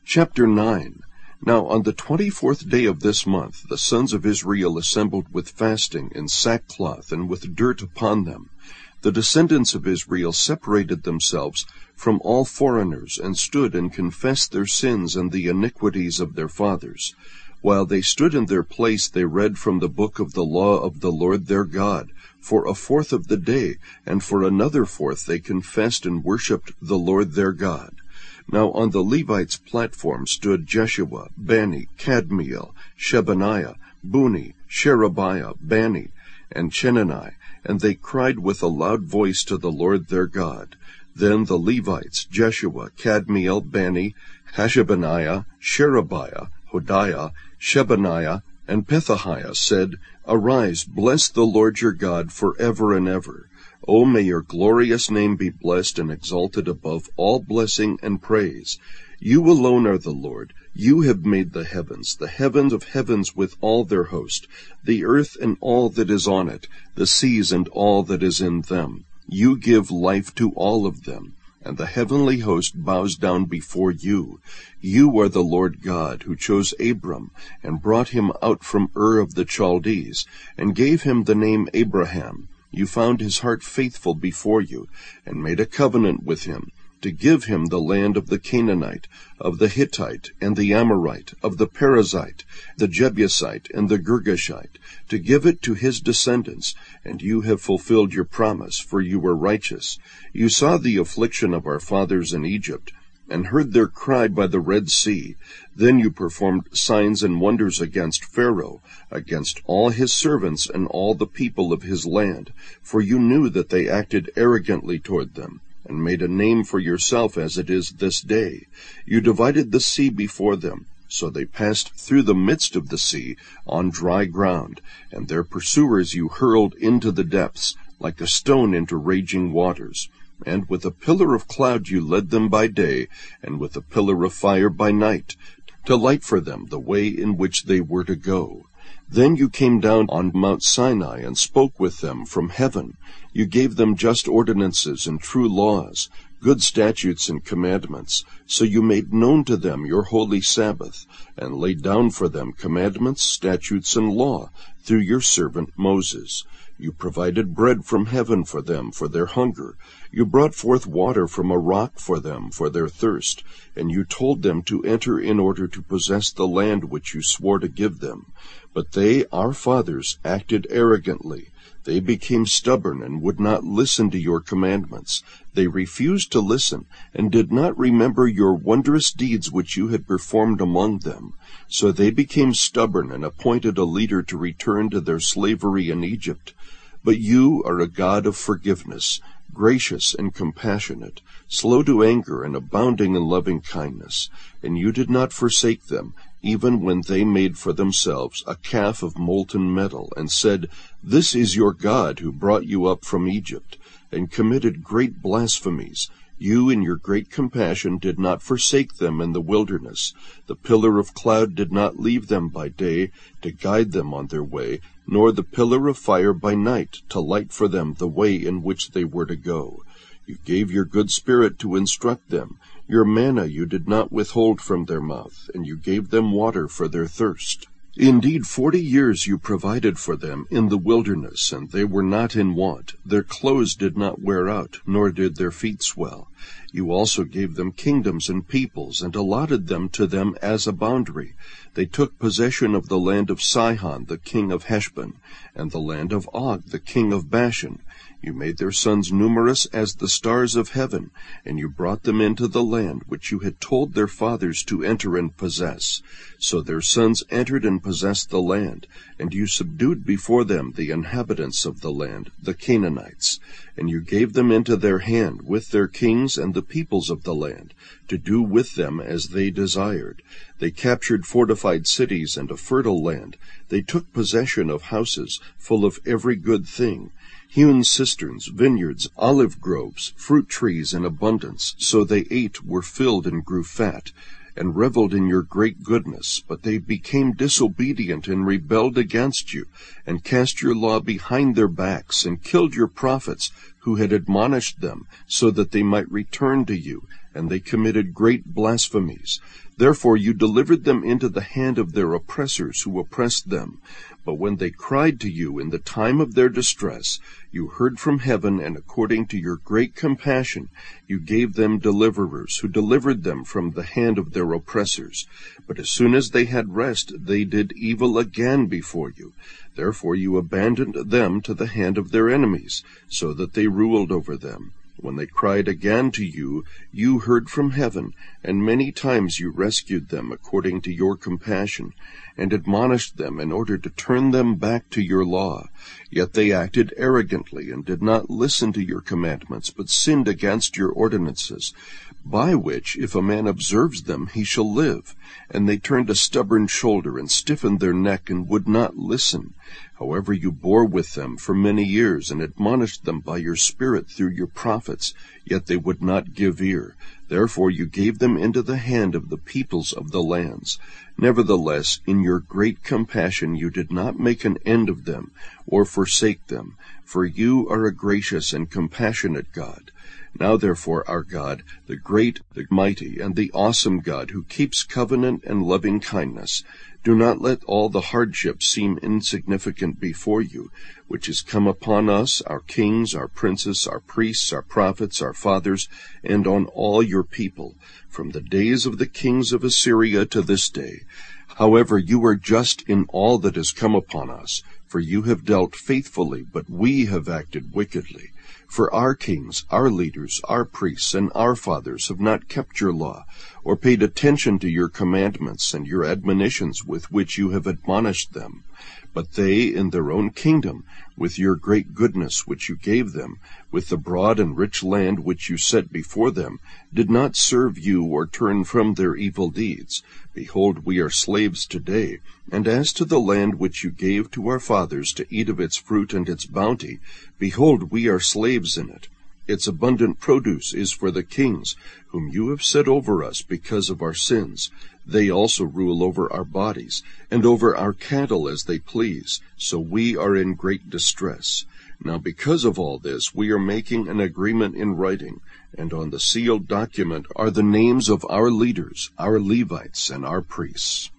Chapter 9. Now on the 24th day of this month the sons of Israel assembled with fasting, in sackcloth, and with dirt upon them. The descendants of Israel separated themselves from all foreigners, and stood and confessed their sins and the iniquities of their fathers. While they stood in their place, they read from the book of the law of the Lord their God, for a fourth of the day, and for another fourth they confessed and worshipped the Lord their God. Now on the Levites' platform stood Jeshua, Bani, Kadmiel, Shebaniah, Buni, Sherebiah, Bani, and Chenani, and they cried with a loud voice to the Lord their God. Then the Levites, Jeshua, Kadmiel, Bani, Hashabaniah, Sherebiah, Hodiah, Shebaniah, and Pethahiah said, Arise, bless the Lord your God forever and ever. O may your glorious name be blessed and exalted above all blessing and praise. You alone are the Lord. You have made the heavens of heavens with all their host, the earth and all that is on it, the seas and all that is in them. You give life to all of them, and the heavenly host bows down before you. You are the Lord God, who chose Abram, and brought him out from Ur of the Chaldees, and gave him the name Abraham. You found his heart faithful before you, and made a covenant with him, to give him the land of the Canaanite, of the Hittite, and the Amorite, of the Perizzite, the Jebusite, and the Girgashite, to give it to his descendants. And you have fulfilled your promise, for you were righteous. You saw the affliction of our fathers in Egypt, and heard their cry by the Red Sea. Then you performed signs and wonders against Pharaoh, against all his servants and all the people of his land, for you knew that they acted arrogantly toward them, and made a name for yourself as it is this day. You divided the sea before them, so they passed through the midst of the sea on dry ground, and their pursuers you hurled into the depths, like a stone into raging waters. And with a pillar of cloud you led them by day, and with a pillar of fire by night, to light for them the way in which they were to go. Then you came down on Mount Sinai and spoke with them from heaven. You gave them just ordinances and true laws, good statutes and commandments. So you made known to them your holy Sabbath, and laid down for them commandments, statutes, and law, through your servant Moses. You provided bread from heaven for them for their hunger. You brought forth water from a rock for them for their thirst. And you told them to enter in order to possess the land which you swore to give them. But they, our fathers, acted arrogantly. They became stubborn and would not listen to your commandments. They refused to listen, and did not remember your wondrous deeds which you had performed among them. So they became stubborn and appointed a leader to return to their slavery in Egypt. But you are a God of forgiveness, gracious and compassionate, slow to anger and abounding in loving kindness. And you did not forsake them, even when they made for themselves a calf of molten metal, and said, This is your God who brought you up from Egypt, and committed great blasphemies. You in your great compassion did not forsake them in the wilderness. The pillar of cloud did not leave them by day to guide them on their way, nor the pillar of fire by night to light for them the way in which they were to go. You gave your good spirit to instruct them. Your manna you did not withhold from their mouth, and you gave them water for their thirst. Indeed, 40 years you provided for them in the wilderness, and they were not in want. Their clothes did not wear out, nor did their feet swell. You also gave them kingdoms and peoples, and allotted them to them as a boundary. They took possession of the land of Sihon, the king of Heshbon, and the land of Og, the king of Bashan. You made their sons numerous as the stars of heaven, and you brought them into the land which you had told their fathers to enter and possess. So their sons entered and possessed the land, and you subdued before them the inhabitants of the land, the Canaanites. And you gave them into their hand with their kings and the peoples of the land, to do with them as they desired. They captured fortified cities and a fertile land. They took possession of houses full of every good thing, hewn cisterns, vineyards, olive groves, fruit trees in abundance. So they ate, were filled, and grew fat, and reveled in your great goodness. But they became disobedient and rebelled against you, and cast your law behind their backs, and killed your prophets who had admonished them, so that they might return to you, and they committed great blasphemies. Therefore you delivered them into the hand of their oppressors who oppressed them. But when they cried to you in the time of their distress, you heard from heaven, and according to your great compassion you gave them deliverers, who delivered them from the hand of their oppressors. But as soon as they had rest, they did evil again before you. Therefore you abandoned them to the hand of their enemies, so that they ruled over them. When they cried again to you, you heard from heaven, and many times you rescued them according to your compassion, and admonished them in order to turn them back to your law. Yet they acted arrogantly, and did not listen to your commandments, but sinned against your ordinances, by which, if a man observes them, he shall live. And they turned a stubborn shoulder, and stiffened their neck, and would not listen. However, you bore with them for many years, and admonished them by your Spirit through your prophets, yet they would not give ear. Therefore you gave them into the hand of the peoples of the lands. Nevertheless, in your great compassion you did not make an end of them, or forsake them, for you are a gracious and compassionate God. Now therefore, our God, the great, the mighty, and the awesome God, who keeps covenant and loving kindness, do not let all the hardships seem insignificant before you, which has come upon us, our kings, our princes, our priests, our prophets, our fathers, and on all your people, from the days of the kings of Assyria to this day. However, you are just in all that has come upon us, for you have dealt faithfully, but we have acted wickedly. For our kings, our leaders, our priests, and our fathers have not kept your law, or paid attention to your commandments and your admonitions with which you have admonished them. But they, in their own kingdom, with your great goodness which you gave them, with the broad and rich land which you set before them, did not serve you or turn from their evil deeds. Behold, we are slaves today. And as to the land which you gave to our fathers to eat of its fruit and its bounty, behold, we are slaves in it. Its abundant produce is for the kings, whom you have set over us because of our sins. They also rule over our bodies, and over our cattle as they please, so we are in great distress. Now because of all this, we are making an agreement in writing, and on the sealed document are the names of our leaders, our Levites, and our priests.